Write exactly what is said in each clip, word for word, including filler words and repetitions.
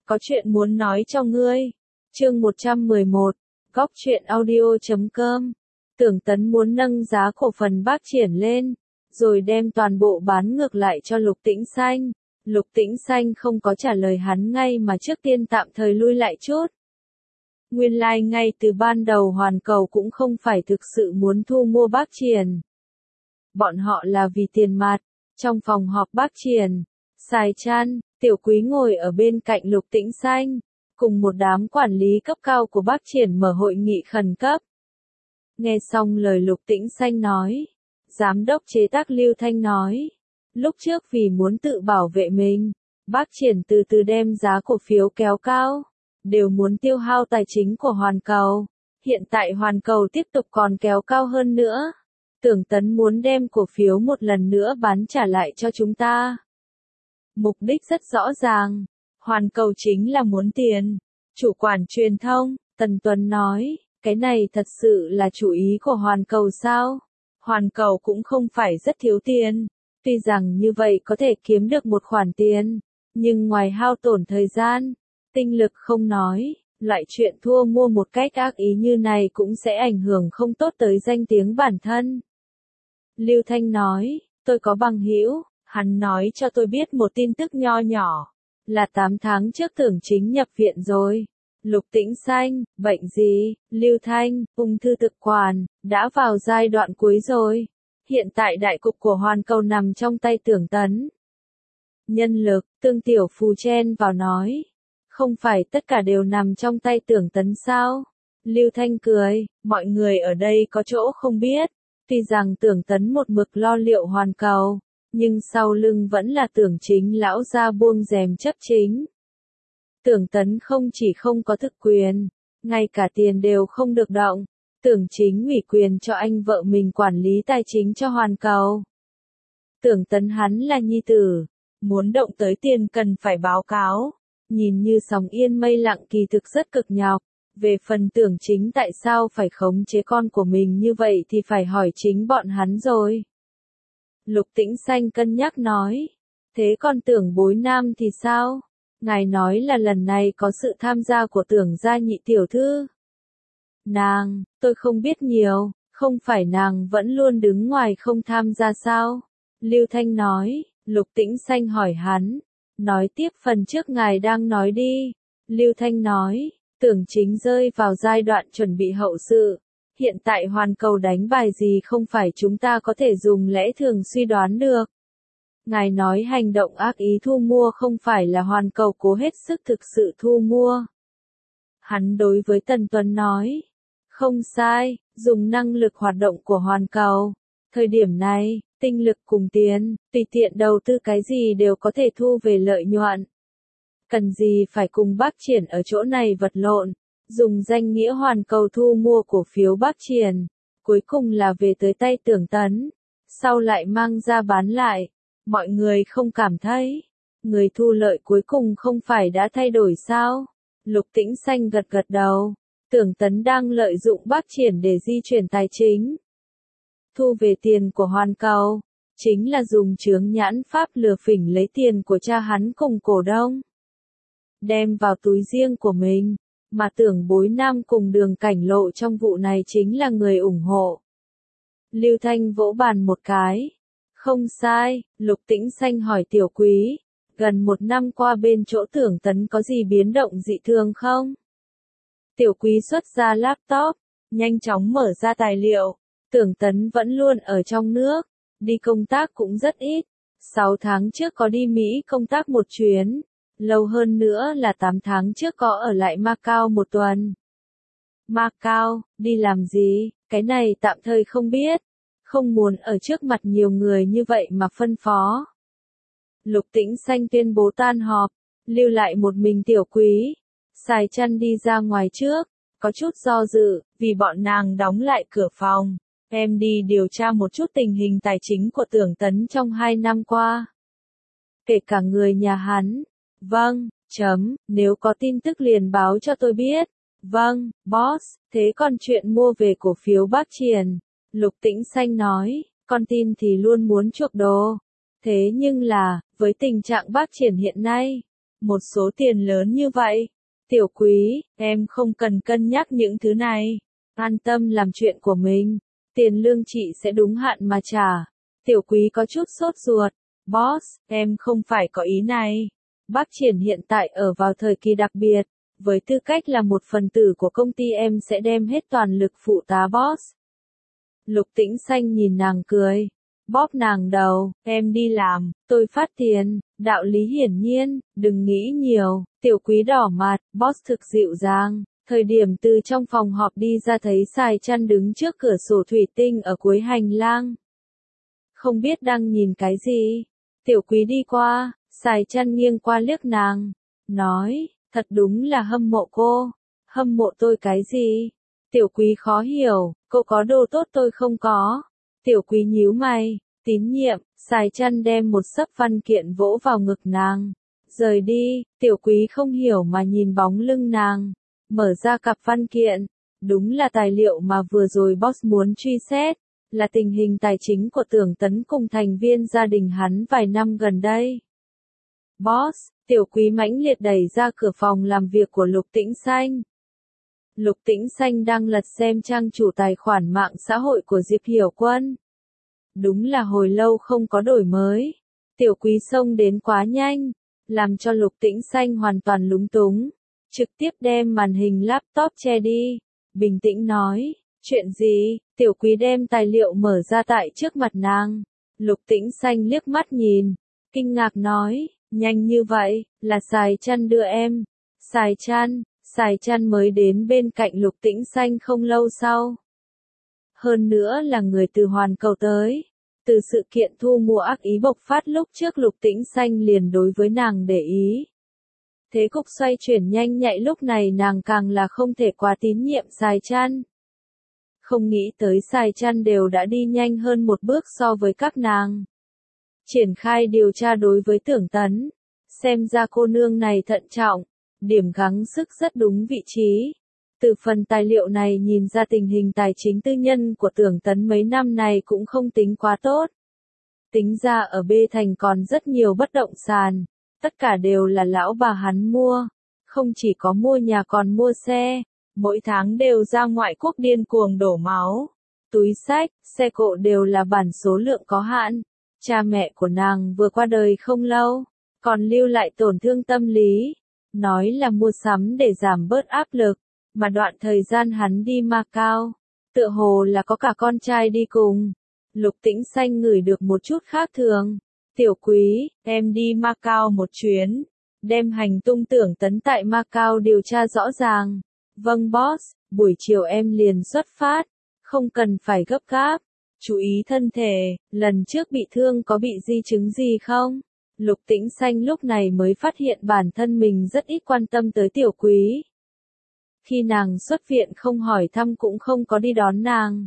có chuyện muốn nói cho ngươi. Chương một trăm mười một, góc truyện audio chấm com. Tưởng Tấn muốn nâng giá cổ phần Bác Triển lên, rồi đem toàn bộ bán ngược lại cho Lục Tĩnh Xanh. Lục Tĩnh Xanh không có trả lời hắn ngay mà trước tiên tạm thời lui lại chút. Nguyên lai like ngay từ ban đầu Hoàn Cầu cũng không phải thực sự muốn thu mua Bác Triển. Bọn họ là vì tiền mặt. Trong phòng họp Bác Triển, Sài Trăn, Tiểu Quý ngồi ở bên cạnh Lục Tĩnh Xanh, cùng một đám quản lý cấp cao của Bác Triển mở hội nghị khẩn cấp. Nghe xong lời Lục Tĩnh Xanh nói, Giám đốc chế tác Lưu Thanh nói, lúc trước vì muốn tự bảo vệ mình, Bác Triển từ từ đem giá cổ phiếu kéo cao, đều muốn tiêu hao tài chính của Hoàn Cầu. Hiện tại Hoàn Cầu tiếp tục còn kéo cao hơn nữa. Tưởng Tấn muốn đem cổ phiếu một lần nữa bán trả lại cho chúng ta. Mục đích rất rõ ràng, Hoàn Cầu chính là muốn tiền. Chủ quản truyền thông, Tần Tuấn nói, cái này thật sự là chủ ý của Hoàn Cầu sao? Hoàn Cầu cũng không phải rất thiếu tiền, tuy rằng như vậy có thể kiếm được một khoản tiền, nhưng ngoài hao tổn thời gian, tinh lực không nói, loại chuyện thua mua một cách ác ý như này cũng sẽ ảnh hưởng không tốt tới danh tiếng bản thân. Lưu Thanh nói, tôi có bằng hữu, hắn nói cho tôi biết một tin tức nho nhỏ, là tám tháng trước Tưởng Chính nhập viện rồi. Lục Tĩnh Xanh, bệnh gì? Lưu Thanh, ung thư thực quản, đã vào giai đoạn cuối rồi. Hiện tại đại cục của Hoàn Cầu nằm trong tay Tưởng Tấn. Nhân lực, Tương Tiểu Phù chen vào nói, không phải tất cả đều nằm trong tay Tưởng Tấn sao? Lưu Thanh cười, mọi người ở đây có chỗ không biết. Tuy rằng Tưởng Tấn một mực lo liệu Hoàn Cầu, nhưng sau lưng vẫn là Tưởng Chính lão ra buông rèm chấp chính. Tưởng Tấn không chỉ không có thực quyền, ngay cả tiền đều không được động. Tưởng Chính ủy quyền cho anh vợ mình quản lý tài chính cho Hoàn Cầu. Tưởng Tấn hắn là nhi tử, muốn động tới tiền cần phải báo cáo, nhìn như sóng yên mây lặng kỳ thực rất cực nhọc. Về phần Tưởng Chính tại sao phải khống chế con của mình như vậy thì phải hỏi chính bọn hắn rồi. Lục Tĩnh Xanh cân nhắc nói, thế còn Tưởng Bối Nam thì sao? Ngài nói là lần này có sự tham gia của Tưởng gia nhị tiểu thư. Nàng, tôi không biết nhiều, không phải nàng vẫn luôn đứng ngoài không tham gia sao? Lưu Thanh nói, Lục Tĩnh Xanh hỏi hắn, nói tiếp phần trước ngài đang nói đi. Lưu Thanh nói, Tưởng Chính rơi vào giai đoạn chuẩn bị hậu sự. Hiện tại Hoàn Cầu đánh bài gì không phải chúng ta có thể dùng lẽ thường suy đoán được. Ngài nói hành động ác ý thu mua không phải là Hoàn Cầu cố hết sức thực sự thu mua. Hắn đối với Tần Tuấn nói, không sai, dùng năng lực hoạt động của Hoàn Cầu. Thời điểm này, tinh lực cùng tiền, tùy tiện đầu tư cái gì đều có thể thu về lợi nhuận. Cần gì phải cùng Bác Triển ở chỗ này vật lộn, dùng danh nghĩa Hoàn Cầu thu mua cổ phiếu Bác Triển, cuối cùng là về tới tay Tưởng Tấn, sau lại mang ra bán lại. Mọi người không cảm thấy, người thu lợi cuối cùng không phải đã thay đổi sao? Lục Tĩnh Xanh gật gật đầu, Tưởng Tấn đang lợi dụng Bác Triển để di chuyển tài chính. Thu về tiền của Hoàn Cầu, chính là dùng chướng nhãn pháp lừa phỉnh lấy tiền của cha hắn cùng cổ đông. Đem vào túi riêng của mình, mà Tưởng Bối Nam cùng Đường Cảnh Lộ trong vụ này chính là người ủng hộ. Lưu Thanh vỗ bàn một cái. Không sai, Lục Tĩnh Xanh hỏi Tiểu Quý, gần một năm qua bên chỗ Tưởng Tấn có gì biến động dị thường không? Tiểu Quý xuất ra laptop, nhanh chóng mở ra tài liệu. Tưởng Tấn vẫn luôn ở trong nước, đi công tác cũng rất ít. sáu tháng trước có đi Mỹ công tác một chuyến, lâu hơn nữa là tám tháng trước có ở lại Macau một tuần. Macau, đi làm gì, cái này tạm thời không biết. Không muốn ở trước mặt nhiều người như vậy mà phân phó. Lục Tĩnh Xanh tuyên bố tan họp, lưu lại một mình Tiểu Quý. Sài Trăn đi ra ngoài trước, có chút do dự, vì bọn nàng đóng lại cửa phòng. Em đi điều tra một chút tình hình tài chính của Tưởng Tấn trong hai năm qua. Kể cả người nhà hắn. Vâng, chấm, nếu có tin tức liền báo cho tôi biết. Vâng, boss, thế còn chuyện mua về cổ phiếu Bác Triển. Lục Tĩnh Xanh nói, con tin thì luôn muốn chuộc đồ. Thế nhưng là, với tình trạng Bác Triển hiện nay, Một số tiền lớn như vậy. Tiểu Quý, em không cần cân nhắc những thứ này. An tâm làm chuyện của mình. Tiền lương chị sẽ đúng hạn mà trả. Tiểu Quý có chút sốt ruột. Boss, em không phải có ý này. Bác Triển hiện tại ở vào thời kỳ đặc biệt. Với tư cách là một phần tử của công ty em sẽ đem hết toàn lực phụ tá boss. Lục Tĩnh Xanh nhìn nàng cười. Bóp nàng đầu, em đi làm, tôi phát tiền, đạo lý hiển nhiên, đừng nghĩ nhiều. Tiểu Quý đỏ mặt, boss thực dịu dàng. Thời điểm từ trong phòng họp đi ra thấy Sài Chăn đứng trước cửa sổ thủy tinh ở cuối hành lang. Không biết đang nhìn cái gì. Tiểu Quý đi qua, Sài Chăn nghiêng qua liếc nàng. Nói, thật đúng là hâm mộ cô. Hâm mộ tôi cái gì? Tiểu Quý khó hiểu, cô có đồ tốt tôi không có. Tiểu Quý nhíu mày, tín nhiệm, Sài Chăn đem một xấp văn kiện vỗ vào ngực nàng. Rời đi, Tiểu Quý không hiểu mà nhìn bóng lưng nàng. Mở ra cặp văn kiện. Đúng là tài liệu mà vừa rồi boss muốn truy xét. Là tình hình tài chính của Tưởng Tấn cùng thành viên gia đình hắn vài năm gần đây. Boss, Tiểu Quý mãnh liệt đẩy ra cửa phòng làm việc của Lục Tĩnh Xanh. Lục Tĩnh Xanh đang lật xem trang chủ tài khoản mạng xã hội của Diệp Hiểu Quân. Đúng là hồi lâu không có đổi mới. Tiểu Quý xông đến quá nhanh, làm cho Lục Tĩnh Xanh hoàn toàn lúng túng. Trực tiếp đem màn hình laptop che đi. Bình tĩnh nói, chuyện gì? Tiểu Quý đem tài liệu mở ra tại trước mặt nàng. Lục Tĩnh Xanh liếc mắt nhìn, kinh ngạc nói, nhanh như vậy, là Sài Chăn đưa em. Sài Chăn, Sài Chăn mới đến bên cạnh Lục Tĩnh Xanh không lâu sau. Hơn nữa là người từ hoàn cầu tới. Từ sự kiện thu mua ác ý bộc phát lúc trước Lục Tĩnh Xanh liền đối với nàng để ý. Thế cục xoay chuyển nhanh nhạy lúc này nàng càng là không thể quá tín nhiệm Sài Chăn. Không nghĩ tới Sài Chăn đều đã đi nhanh hơn một bước so với các nàng. Triển khai điều tra đối với Tưởng Tấn. Xem ra cô nương này thận trọng. Điểm gắng sức rất đúng vị trí. Từ phần tài liệu này nhìn ra tình hình tài chính tư nhân của Tưởng Tấn mấy năm này cũng không tính quá tốt. Tính ra ở B Thành còn rất nhiều bất động sản. Tất cả đều là lão bà hắn mua. Không chỉ có mua nhà còn mua xe. Mỗi tháng đều ra ngoại quốc điên cuồng đổ máu. Túi xách, xe cộ đều là bản số lượng có hạn. Cha mẹ của nàng vừa qua đời không lâu. Còn lưu lại tổn thương tâm lý. Nói là mua sắm để giảm bớt áp lực. Mà đoạn thời gian hắn đi Macau. Tựa hồ là có cả con trai đi cùng. Lục Tĩnh Xanh ngửi được một chút khác thường. Tiểu Quý, em đi Macau một chuyến. Đem hành tung Tưởng Tấn tại Macau điều tra rõ ràng. Vâng boss, buổi chiều em liền xuất phát. Không cần phải gấp gáp. Chú ý thân thể, lần trước bị thương có bị di chứng gì không? Lục Tĩnh Xanh lúc này mới phát hiện bản thân mình rất ít quan tâm tới Tiểu Quý. Khi nàng xuất viện không hỏi thăm cũng không có đi đón nàng.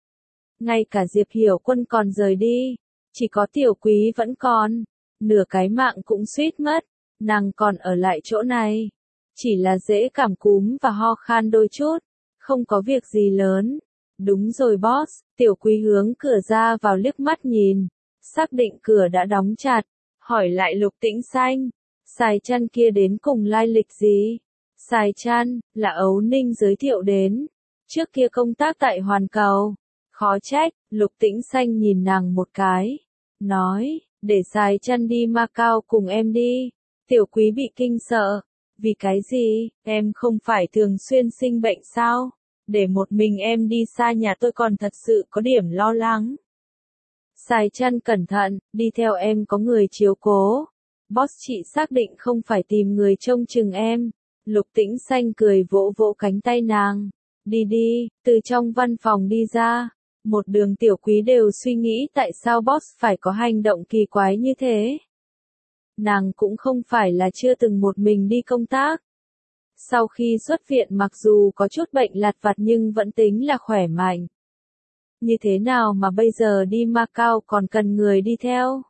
Ngay cả Diệp Hiểu Quân còn rời đi. Chỉ có Tiểu Quý vẫn còn. Nửa cái mạng cũng suýt mất. Nàng còn ở lại chỗ này. Chỉ là dễ cảm cúm và ho khan đôi chút. Không có việc gì lớn. Đúng rồi boss. Tiểu Quý hướng cửa ra vào liếc mắt nhìn. Xác định cửa đã đóng chặt. Hỏi lại Lục Tĩnh Xanh. Sài Chăn kia đến cùng lai lịch gì? Sài Chăn, là Ấu Ninh giới thiệu đến. Trước kia công tác tại Hoàn Cầu. Khó trách, Lục Tĩnh Xanh nhìn nàng một cái. Nói, để Sài Chăn đi Macau cùng em đi. Tiểu Quý bị kinh sợ. Vì cái gì, em không phải thường xuyên sinh bệnh sao? Để một mình em đi xa nhà tôi còn thật sự có điểm lo lắng. Sài Chăn cẩn thận, đi theo em có người chiếu cố. Boss chị xác định không phải tìm người trông chừng em. Lục Tĩnh Xanh cười vỗ vỗ cánh tay nàng. Đi đi, từ trong văn phòng đi ra. Một đường Tiểu Quý đều suy nghĩ tại sao boss phải có hành động kỳ quái như thế. Nàng cũng không phải là chưa từng một mình đi công tác. Sau khi xuất viện mặc dù có chút bệnh lặt vặt nhưng vẫn tính là khỏe mạnh. Như thế nào mà bây giờ đi Macau còn cần người đi theo?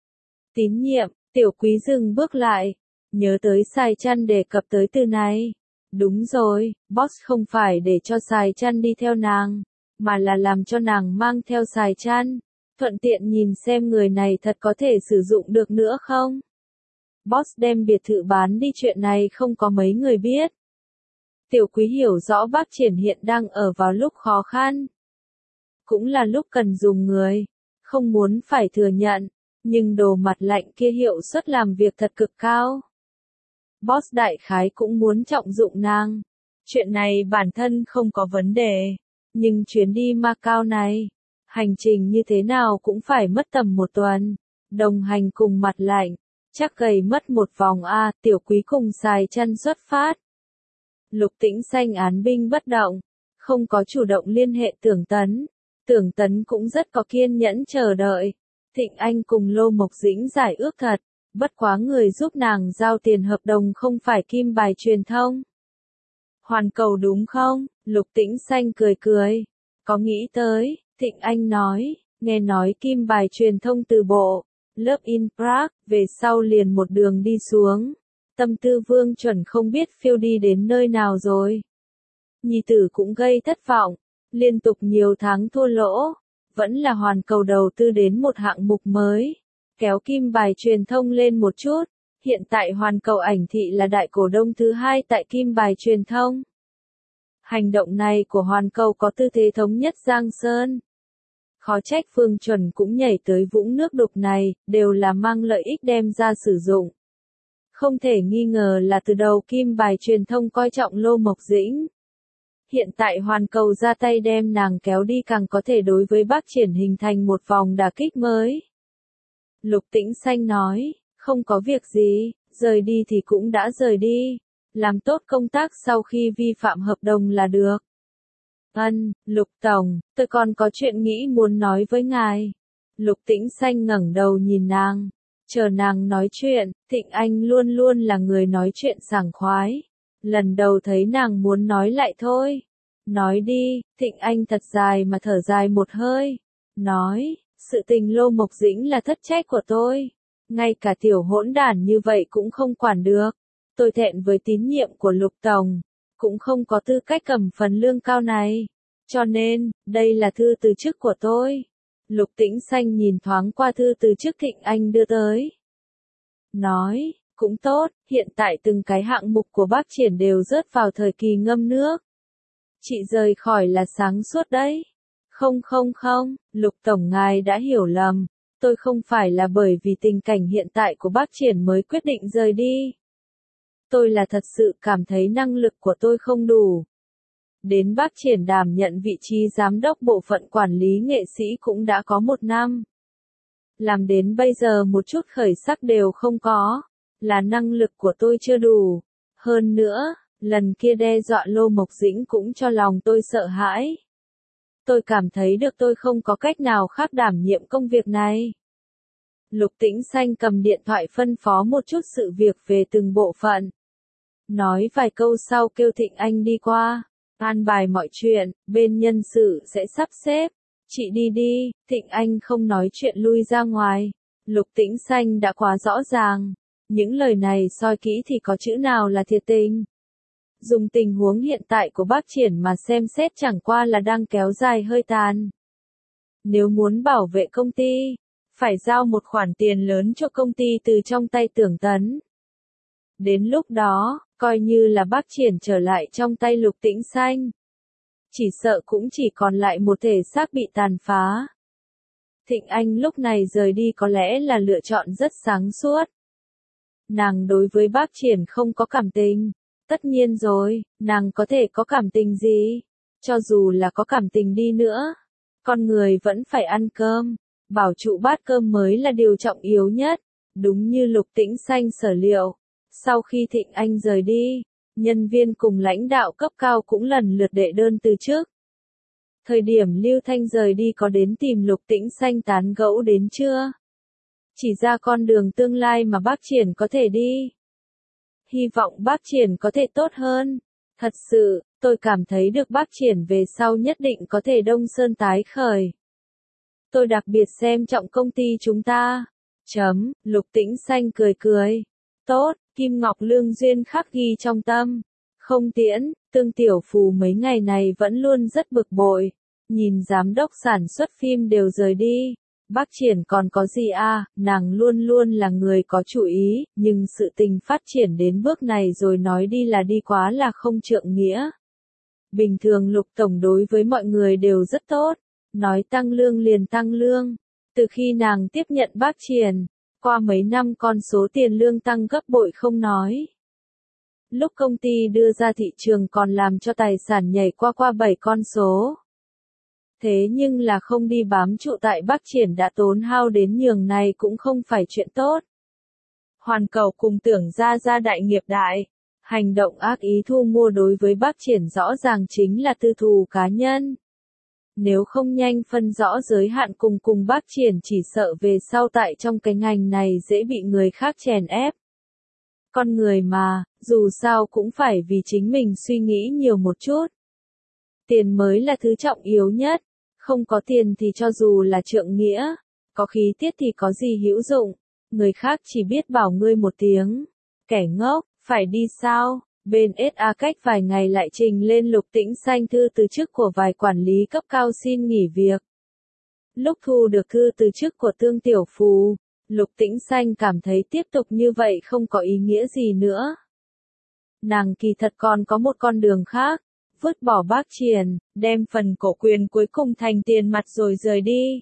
Tín nhiệm, Tiểu Quý dừng bước lại. Nhớ tới Sài Chăn đề cập tới từ này. Đúng rồi, boss không phải để cho Sài Chăn đi theo nàng. Mà là làm cho nàng mang theo Sài Chăn. Thuận tiện nhìn xem người này thật có thể sử dụng được nữa không? Boss đem biệt thự bán đi chuyện này không có mấy người biết. Tiểu Quý hiểu rõ bác Triển hiện đang ở vào lúc khó khăn. Cũng là lúc cần dùng người. Không muốn phải thừa nhận. Nhưng đồ mặt lạnh kia hiệu suất làm việc thật cực cao. Boss đại khái cũng muốn trọng dụng nàng. Chuyện này bản thân không có vấn đề. Nhưng chuyến đi Macau này, hành trình như thế nào cũng phải mất tầm một tuần. Đồng hành cùng mặt lạnh, chắc gầy mất một vòng a. Tiểu Quý cùng xài chân xuất phát. Lục Tĩnh Xanh án binh bất động, không có chủ động liên hệ Tưởng Tấn. Tưởng Tấn cũng rất có kiên nhẫn chờ đợi. Thịnh Anh cùng Lô Mộc Dĩnh giải ước thật, bất quá người giúp nàng giao tiền hợp đồng không phải Kim Bài Truyền thông. Hoàn Cầu đúng không? Lục Tĩnh Xanh cười cười. Có nghĩ tới, Thịnh Anh nói, nghe nói Kim Bài Truyền thông từ bộ, Love in Prague, về sau liền một đường đi xuống. Tâm tư Vương Chuẩn không biết phiêu đi đến nơi nào rồi. Nhi tử cũng gây thất vọng, liên tục nhiều tháng thua lỗ, vẫn là Hoàn Cầu đầu tư đến một hạng mục mới, kéo Kim Bài Truyền thông lên một chút. Hiện tại Hoàn Cầu ảnh thị là đại cổ đông thứ hai tại Kim Bài Truyền thông. Hành động này của Hoàn Cầu có tư thế thống nhất Giang Sơn. Khó trách Phương Chuẩn cũng nhảy tới vũng nước đục này, đều là mang lợi ích đem ra sử dụng. Không thể nghi ngờ là từ đầu Kim Bài Truyền thông coi trọng Lô Mộc Dĩnh. Hiện tại Hoàn Cầu ra tay đem nàng kéo đi càng có thể đối với bác Triển hình thành một vòng đả kích mới. Lục Tĩnh Xanh nói, không có việc gì, rời đi thì cũng đã rời đi. Làm tốt công tác sau khi vi phạm hợp đồng là được. Ân, Lục Tổng, tôi còn có chuyện nghĩ muốn nói với ngài. Lục Tĩnh Xanh ngẩng đầu nhìn nàng. Chờ nàng nói chuyện, Thịnh Anh luôn luôn là người nói chuyện sảng khoái. Lần đầu thấy nàng muốn nói lại thôi. Nói đi, Thịnh Anh thật dài mà thở dài một hơi. Nói, sự tình Lô Mộc Dĩnh là thất trách của tôi. Ngay cả tiểu hỗn đản như vậy cũng không quản được. Tôi thẹn với tín nhiệm của Lục Tổng. Cũng không có tư cách cầm phần lương cao này. Cho nên, đây là thư từ chức của tôi. Lục Tĩnh Xanh nhìn thoáng qua thư từ chức Thịnh Anh đưa tới. Nói, cũng tốt, hiện tại từng cái hạng mục của bác Triển đều rớt vào thời kỳ ngâm nước. Chị rời khỏi là sáng suốt đấy. Không không không, Lục Tổng ngài đã hiểu lầm. Tôi không phải là bởi vì tình cảnh hiện tại của bác Triển mới quyết định rời đi. Tôi là thật sự cảm thấy năng lực của tôi không đủ. Đến bác Triển đảm nhận vị trí giám đốc bộ phận quản lý nghệ sĩ cũng đã có một năm. Làm đến bây giờ một chút khởi sắc đều không có. Là năng lực của tôi chưa đủ. Hơn nữa, lần kia đe dọa Lô Mộc Dĩnh cũng cho lòng tôi sợ hãi. Tôi cảm thấy được tôi không có cách nào khác đảm nhiệm công việc này. Lục Tĩnh Xanh cầm điện thoại phân phó một chút sự việc về từng bộ phận. Nói vài câu sau kêu Thịnh Anh đi qua. An bài mọi chuyện, bên nhân sự sẽ sắp xếp. Chị đi đi, Thịnh Anh không nói chuyện lui ra ngoài. Lục Tĩnh Xanh đã quá rõ ràng. Những lời này soi kỹ thì có chữ nào là thiệt tình. Dùng tình huống hiện tại của bác Triển mà xem xét chẳng qua là đang kéo dài hơi tàn. Nếu muốn bảo vệ công ty, phải giao một khoản tiền lớn cho công ty từ trong tay Tưởng Tấn. Đến lúc đó, coi như là bác Triển trở lại trong tay Lục Tĩnh Xanh. Chỉ sợ cũng chỉ còn lại một thể xác bị tàn phá. Thịnh Anh lúc này rời đi có lẽ là lựa chọn rất sáng suốt. Nàng đối với bác Triển không có cảm tình. Tất nhiên rồi, nàng có thể có cảm tình gì? Cho dù là có cảm tình đi nữa, con người vẫn phải ăn cơm. Bảo trụ bát cơm mới là điều trọng yếu nhất. Đúng như Lục Tĩnh Xanh sở liệu. Sau khi Thịnh Anh rời đi, nhân viên cùng lãnh đạo cấp cao cũng lần lượt đệ đơn từ chức. Thời điểm Lưu Thanh rời đi có đến tìm Lục Tĩnh Xanh tán gẫu đến chưa? Chỉ ra con đường tương lai mà bác Triển có thể đi. Hy vọng bác Triển có thể tốt hơn. Thật sự, tôi cảm thấy được bác Triển về sau nhất định có thể đông sơn tái khởi. Tôi đặc biệt xem trọng công ty chúng ta. Chấm, Lục Tĩnh Xanh cười cười. Tốt, Kim Ngọc Lương duyên khắc ghi trong tâm. Không tiễn, Tương Tiểu Phù mấy ngày này vẫn luôn rất bực bội. Nhìn giám đốc sản xuất phim đều rời đi. Bác Triển còn có gì à, nàng luôn luôn là người có chủ ý, nhưng sự tình phát triển đến bước này rồi nói đi là đi quá là không trượng nghĩa. Bình thường Lục Tổng đối với mọi người đều rất tốt, nói tăng lương liền tăng lương. Từ khi nàng tiếp nhận Bác Triển, qua mấy năm con số tiền lương tăng gấp bội không nói. Lúc công ty đưa ra thị trường còn làm cho tài sản nhảy qua qua bảy con số. Thế nhưng là không đi bám trụ tại Bác Triển đã tốn hao đến nhường này cũng không phải chuyện tốt. Hoàn Cầu cùng Tưởng Gia gia đại nghiệp đại. Hành động ác ý thu mua đối với Bác Triển rõ ràng chính là tư thù cá nhân. Nếu không nhanh phân rõ giới hạn cùng cùng Bác Triển chỉ sợ về sau tại trong cái ngành này dễ bị người khác chèn ép. Con người mà, dù sao cũng phải vì chính mình suy nghĩ nhiều một chút. Tiền mới là thứ trọng yếu nhất, không có tiền thì cho dù là trượng nghĩa, có khí tiết thì có gì hữu dụng, người khác chỉ biết bảo ngươi một tiếng. Kẻ ngốc, phải đi sao? Bên ét a cách vài ngày lại trình lên Lục Tĩnh Xanh thư từ chức của vài quản lý cấp cao xin nghỉ việc. Lúc thu được thư từ chức của Tương Tiểu Phù, Lục Tĩnh Xanh cảm thấy tiếp tục như vậy không có ý nghĩa gì nữa. Nàng kỳ thật còn có một con đường khác, vứt bỏ Bác Triển, đem phần cổ quyền cuối cùng thành tiền mặt rồi rời đi.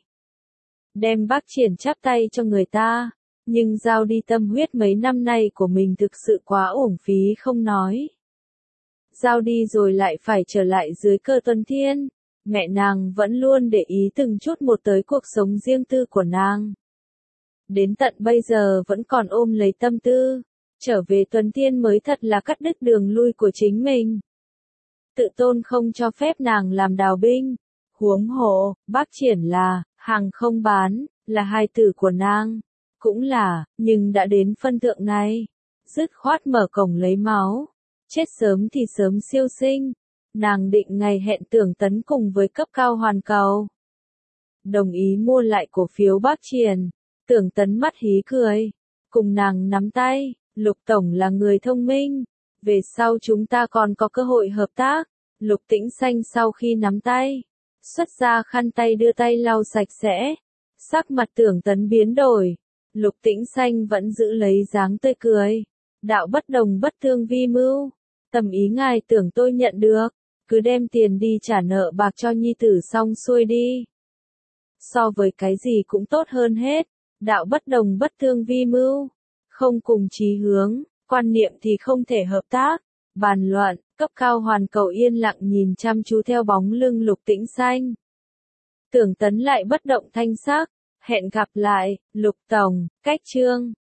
Đem Bác Triển chắp tay cho người ta, nhưng giao đi tâm huyết mấy năm nay của mình thực sự quá uổng phí không nói. Giao đi rồi lại phải trở lại dưới Cơ Tuấn Thiên, mẹ nàng vẫn luôn để ý từng chút một tới cuộc sống riêng tư của nàng. Đến tận bây giờ vẫn còn ôm lấy tâm tư, trở về Tuấn Thiên mới thật là cắt đứt đường lui của chính mình. Tự tôn không cho phép nàng làm đào binh, huống hộ, Bác Triển là, hàng không bán, là hài tử của nàng. Cũng là, nhưng đã đến phân thượng này, dứt khoát mở cổng lấy máu, chết sớm thì sớm siêu sinh, nàng định ngày hẹn Tưởng Tấn cùng với cấp cao Hoàn Cầu. Đồng ý mua lại cổ phiếu Bác Triển, Tưởng Tấn mắt hí cười, cùng nàng nắm tay, Lục Tổng là người thông minh, về sau chúng ta còn có cơ hội hợp tác. Lục Tĩnh Xanh sau khi nắm tay, xuất ra khăn tay đưa tay lau sạch sẽ, sắc mặt Tưởng Tấn biến đổi. Lục Tĩnh Xanh vẫn giữ lấy dáng tươi cười. Đạo bất đồng bất thương vi mưu. Tầm ý ngài tưởng tôi nhận được. Cứ đem tiền đi trả nợ bạc cho nhi tử xong xuôi đi. So với cái gì cũng tốt hơn hết. Đạo bất đồng bất thương vi mưu. Không cùng chí hướng, quan niệm thì không thể hợp tác. Bàn luận, cấp cao Hoàn Cầu yên lặng nhìn chăm chú theo bóng lưng Lục Tĩnh Xanh. Tưởng Tấn lại bất động thanh sắc. Hẹn gặp lại, Lục Tổng, cách chương.